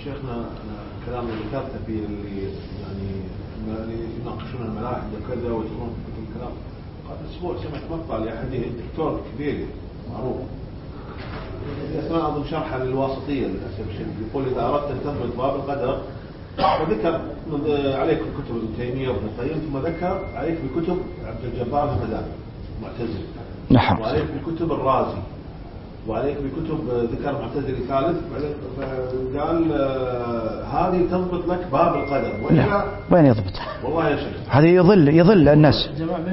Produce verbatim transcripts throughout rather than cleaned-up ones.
شيخنا الكلام اللي ذكرته في اللي يعني اللي يناقشون الملاحد وكذا ويذكرون في الكلام، قبل أسبوع سمعت مقطع لأحد الدكتور كبير معروف أثناء أظن شرحه للواسطية للأسف الشديد، يقول إذا أردت أن تثبت باب القدر وذكر عليك بكتب ابن تيمية وابن القيم، ثم ذكر عليك بكتب عبد الجبار الهمداني معتزلي، نعم، وعليك بكتب الرازي، وعليك بكتب ذكر معتزلي ثالث، قال هذه تضبط لك باب القدر. وين يضبط؟ والله يا شيخ هذه يضل يضل الناس.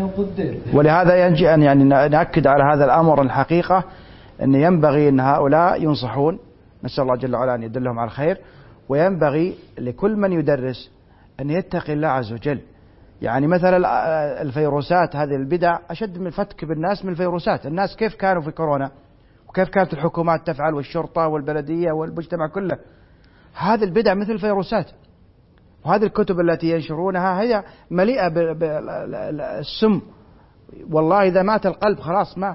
ولهذا ينجي أن يعني نأكد على هذا الأمر الحقيقة أن ينبغي أن هؤلاء ينصحون، نسأل الله جل وعلا أن يدلهم على الخير، وينبغي لكل من يدرس أن يتقي الله عز وجل. يعني مثلا الفيروسات هذه البدع أشد من فتك بالناس من الفيروسات. الناس كيف كانوا في كورونا وكيف كانت الحكومات تفعل والشرطة والبلدية والمجتمع كله، هذه البدع مثل الفيروسات. وهذه الكتب التي ينشرونها هي مليئة بالسم، والله إذا مات القلب خلاص ما.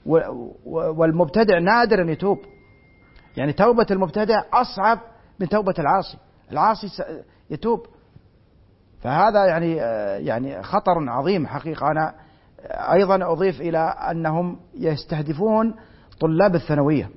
والمبتدع نادر أن يتوب، يعني توبة المبتدع أصعب من توبة العاصي، العاصي يتوب. فهذا يعني يعني خطر عظيم حقيقة. أنا أيضا أضيف إلى أنهم يستهدفون طلاب الثانوية،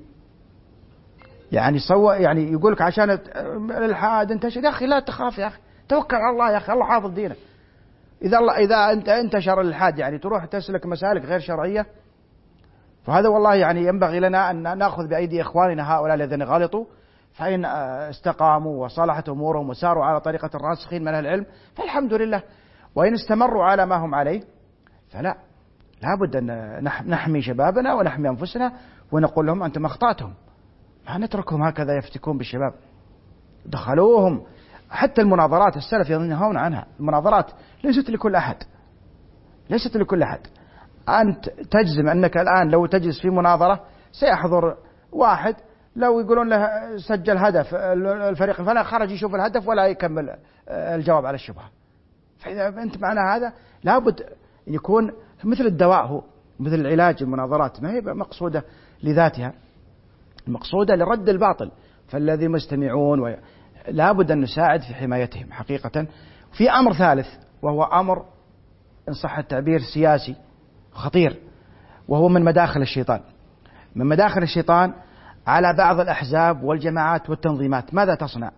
يعني سوى يعني يقولك عشان الإلحاد انتشر، يا أخي لا تخاف يا أخي، توكل على الله يا أخي، الله حافظ دينك. إذا الله إذا أنت انتشر الإلحاد يعني تروح تسلك مسالك غير شرعية، فهذا والله يعني ينبغي لنا أن نأخذ بأيدي إخواننا هؤلاء الذين غلطوا، فإن استقاموا وصلحت أمورهم وساروا على طريقة الراسخين من العلم فالحمد لله، وإن استمروا على ما هم عليه فلا، لابد أن نحمي شبابنا ونحمي أنفسنا ونقول لهم أنتم أخطأتم، ما نتركهم هكذا يفتكون بالشباب. دخلوهم حتى المناظرات، السلف ينهون عنها، المناظرات ليست لكل أحد، ليست لكل أحد. أنت تجزم أنك الآن لو تجلس في مناظرة سيحضر واحد لو يقولون له سجل هدف الفريق الفلاني خرج يشوف الهدف ولا يكمل الجواب على الشبهة. فإذا أنت معنا هذا لابد يكون مثل الدواء، هو مثل العلاج. المناظرات ما هي مقصودة لذاتها، المقصودة لرد الباطل. فالذي مستمعون و... لابد أن نساعد في حمايتهم حقيقة. في أمر ثالث وهو أمر إن صح التعبير سياسي خطير، وهو من مداخل الشيطان. من مداخل الشيطان على بعض الأحزاب والجماعات والتنظيمات. ماذا تصنع؟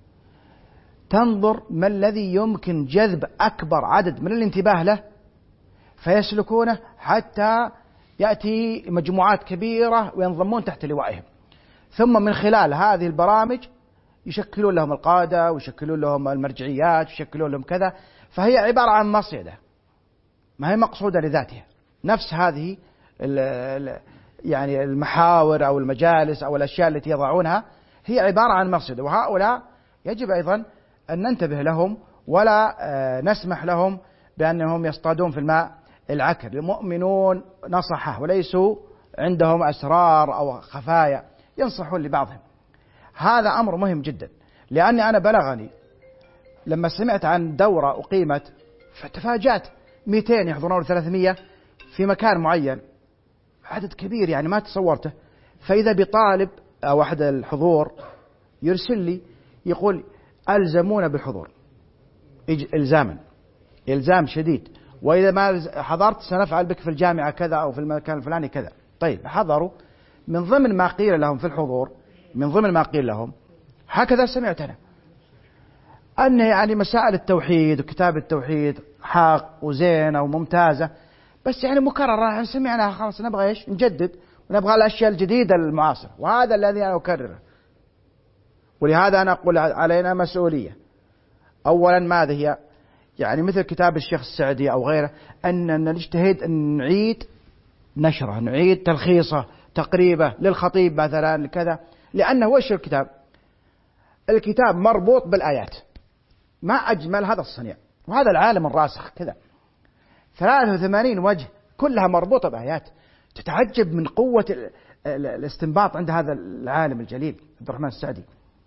تنظر ما الذي يمكن جذب أكبر عدد من الانتباه له فيسلكونه حتى يأتي مجموعات كبيرة وينضمون تحت لوائهم، ثم من خلال هذه البرامج يشكلون لهم القادة ويشكلون لهم المرجعيات ويشكلون لهم كذا. فهي عبارة عن مصيدة، ما هي مقصودة لذاتها. نفس هذه يعني المحاور أو المجالس أو الأشياء التي يضعونها هي عبارة عن مصيدة، وهؤلاء يجب أيضا أن ننتبه لهم ولا نسمح لهم بأنهم يصطادون في الماء العكر. المؤمنون نصحة وليسوا عندهم أسرار أو خفايا، ينصحون لبعضهم. هذا أمر مهم جدا، لأني أنا بلغني لما سمعت عن دورة أقيمت فتفاجأت، مئتين يحضرون ثلاثمئة في مكان معين، عدد كبير يعني ما تصورته. فإذا بطالب أو أحد الحضور يرسل لي يقول ألزمونا بالحضور إلزاما، إلزام شديد، وإذا ما حضرت سنفعل بك في الجامعة كذا أو في المكان الفلاني كذا. طيب حضروا، من ضمن ما قيل لهم في الحضور، من ضمن ما قيل لهم هكذا سمعت أنا، أن يعني مسائل التوحيد وكتاب التوحيد حق وزينة وممتازة، بس يعني مكررة سمعناها خلاص، نبغى إيش؟ نجدد ونبغى الأشياء الجديدة المعاصرة، وهذا الذي أنا أكرره. ولهذا أنا أقول علينا مسؤولية. أولا ماذا هي؟ يعني مثل كتاب الشيخ السعدي أو غيره، أن نجتهد أن نعيد نشره، نعيد تلخيصه، تقريبه للخطيب مثلا كذا. لأنه وش الكتاب؟ الكتاب مربوط بالآيات، ما أجمل هذا الصنيع، وهذا العالم الراسخ كذا، ثلاثة وثمانين وجه كلها مربوطة بآيات. تتعجب من قوة الاستنباط عند هذا العالم الجليل عبد الرحمن السعدي.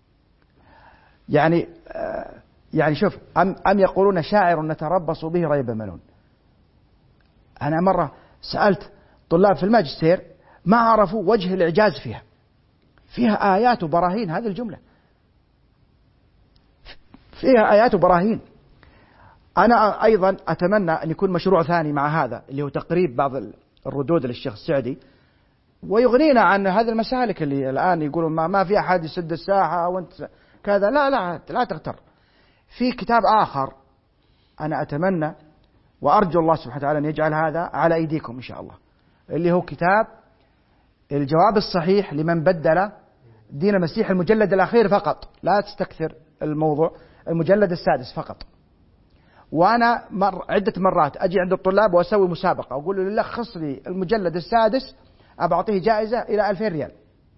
يعني يعني شوف، أم, أم يقولون شاعر نتربص به ريب منون. أنا مرة سألت طلاب في الماجستير ما عرفوا وجه الإعجاز فيها، فيها آيات وبراهين هذه الجملة، فيها آيات وبراهين. أنا أيضا أتمنى أن يكون مشروع ثاني مع هذا اللي هو تقريب بعض الردود للشيخ السعدي، ويغنينا عن هذه المسالك اللي الآن يقولون ما, ما في أحد يسد الساحة وانت كذا. لا لا لا تغتر. في كتاب آخر أنا أتمنى وأرجو الله سبحانه وتعالى أن يجعل هذا على أيديكم إن شاء الله، اللي هو كتاب الجواب الصحيح لمن بدل دين المسيح، المجلد الأخير فقط، لا تستكثر الموضوع، المجلد السادس فقط. وأنا مر عدة مرات أجي عند الطلاب وأسوي مسابقة وأقول له لخص لي المجلد السادس أبعطيه جائزة إلى ألفين ريال،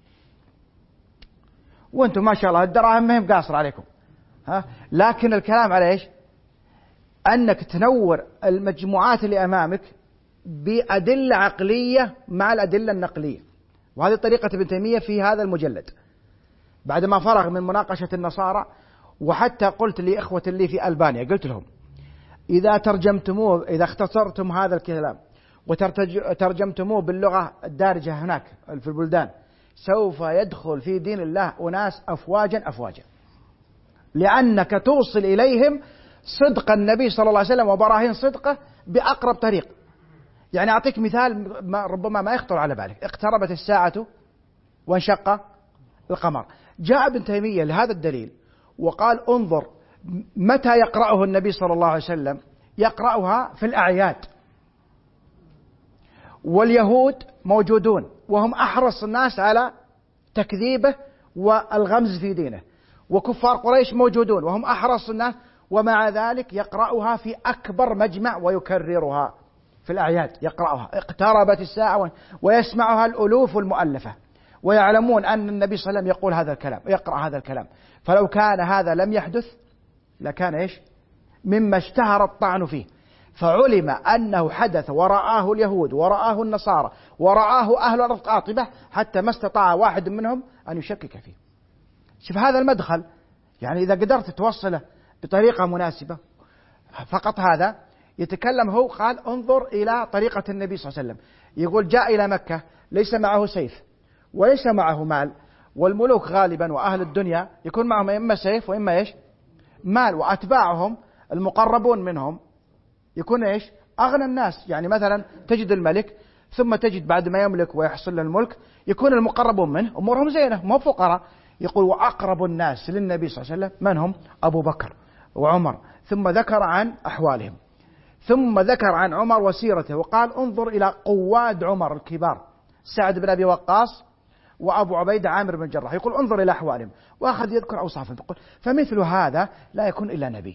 وأنتم ما شاء الله الدراهم ما هي قاصر عليكم، ها. لكن الكلام على إيش؟ أنك تنور المجموعات اللي أمامك بأدلة عقلية مع الأدلة النقلية، وهذه طريقة ابن تيمية في هذا المجلد. بعدما فرغ من مناقشة النصارى، وحتى قلت لإخوة لي في ألبانيا، قلت لهم إذا ترجمتموه، إذا اختصرتم هذا الكلام وترجمتموه باللغة الدارجة هناك في البلدان، سوف يدخل في دين الله أناس أفواجا أفواجا، لأنك توصل إليهم صدق النبي صلى الله عليه وسلم وبراهين صدقه بأقرب طريق. يعني أعطيك مثال ما ربما ما يخطر على بالك. اقتربت الساعة وانشق القمر، جاء ابن تيمية لهذا الدليل وقال انظر متى يقرأه النبي صلى الله عليه وسلم، يقرأها في الأعياد، واليهود موجودون وهم أحرص الناس على تكذيبه والغمز في دينه، وكفار قريش موجودون وهم أحرص الناس، ومع ذلك يقرأها في أكبر مجمع ويكررها في الأعياد، يقرأها. اقتربت الساعة ويسمعها الألوف المؤلفة، ويعلمون أن النبي صلى الله عليه وسلم يقول هذا الكلام ويقرأ هذا الكلام. فلو كان هذا لم يحدث لكان إيش؟ مما اشتهر الطعن فيه. فعلم أنه حدث ورآه اليهود ورآه النصارى ورآه أهل الأرض قاطبة، حتى ما استطاع واحد منهم أن يشكك فيه. شوف هذا المدخل، يعني إذا قدرت توصله بطريقة مناسبة. فقط هذا يتكلم هو، قال انظر إلى طريقة النبي صلى الله عليه وسلم، يقول جاء إلى مكة ليس معه سيف وليس معه مال، والملوك غالبا وأهل الدنيا يكون معهم إما سيف وإما إيش؟ مال، وأتباعهم المقربون منهم يكون إيش؟ أغنى الناس. يعني مثلا تجد الملك ثم تجد بعد ما يملك ويحصل له الملك يكون المقربون منه أمورهم زينة، مو فقراء. يقول وأقرب الناس للنبي صلى الله عليه وسلم من هم؟ أبو بكر وعمر، ثم ذكر عن أحوالهم، ثم ذكر عن عمر وسيرته، وقال انظر إلى قواد عمر الكبار، سعد بن أبي وقاص وأبو عبيدة عامر بن الجراح، يقول انظر إلى أحوالهم، وأخذ يذكر أوصافهم. يقول فمثل هذا لا يكون إلا نبي،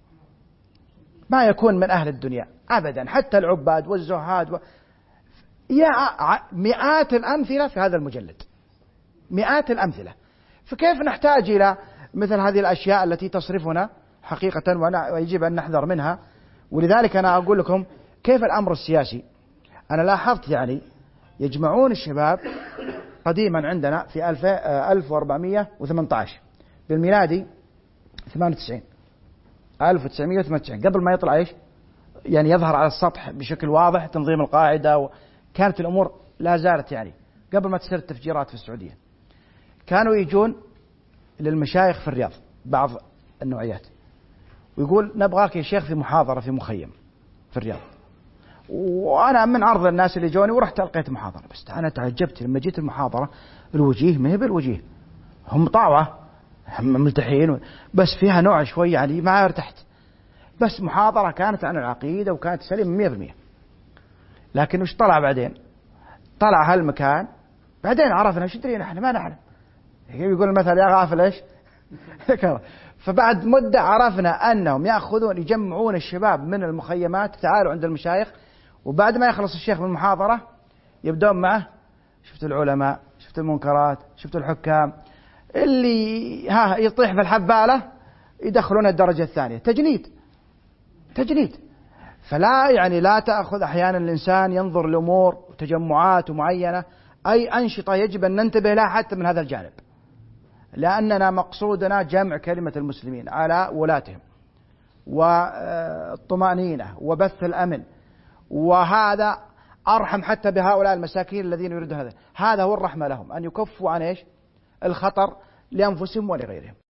ما يكون من أهل الدنيا أبدا، حتى العباد والزهاد و... يا مئات الأمثلة في هذا المجلد، مئات الأمثلة. فكيف نحتاج إلى مثل هذه الأشياء التي تصرفنا حقيقة ويجب أن نحذر منها؟ ولذلك أنا أقول لكم كيف الأمر السياسي. أنا لاحظت يعني يجمعون الشباب قديما عندنا في ألف وأربعمائة وثمانية عشر بالميلادي ثمانية وتسعين ألف وتسعمائة وثمانية وتسعين، قبل ما يطلع إيش يعني يظهر على السطح بشكل واضح تنظيم القاعدة، وكانت الأمور لا زالت يعني قبل ما تصير التفجيرات في السعودية. كانوا يجون للمشايخ في الرياض بعض النوعيات ويقول نبغاك يا شيخ في محاضرة في مخيم في الرياض، وأنا من عرض الناس اللي جوني ورحت ألقيت محاضرة. بس أنا تعجبت لما جيت المحاضرة الوجيه ما هي بالوجيه، هم طاوعة هم ملتحين، بس فيها نوع شوي يعني ما ارتحت. بس محاضرة كانت عن العقيدة وكانت سليمة مئة بالمئة. لكن وش طلع بعدين؟ طلع هالمكان بعدين عرفنا ايش درينا احنا ما نعلم. يقول المثل يا غافل ايش؟ فبعد مدة عرفنا أنهم يأخذون يجمعون الشباب من المخيمات، تعالوا عند المشايخ، وبعد ما يخلص الشيخ من المحاضرة يبدون معه شفت العلماء، شفت المنكرات، شفت الحكام، اللي ها يطيح في الحبالة يدخلون الدرجة الثانية. تجنيد تجنيد. فلا يعني لا تأخذ أحيانا الإنسان ينظر لأمور وتجمعات معينة، أي أنشطة يجب أن ننتبه لها حتى من هذا الجانب، لأننا مقصودنا جمع كلمة المسلمين على ولاتهم والطمأنينة وبث الأمن، وهذا أرحم حتى بهؤلاء المساكين الذين يريدون هذا. هذا هو الرحمة لهم، أن يكفوا عن إيش؟ الخطر لأنفسهم ولغيرهم.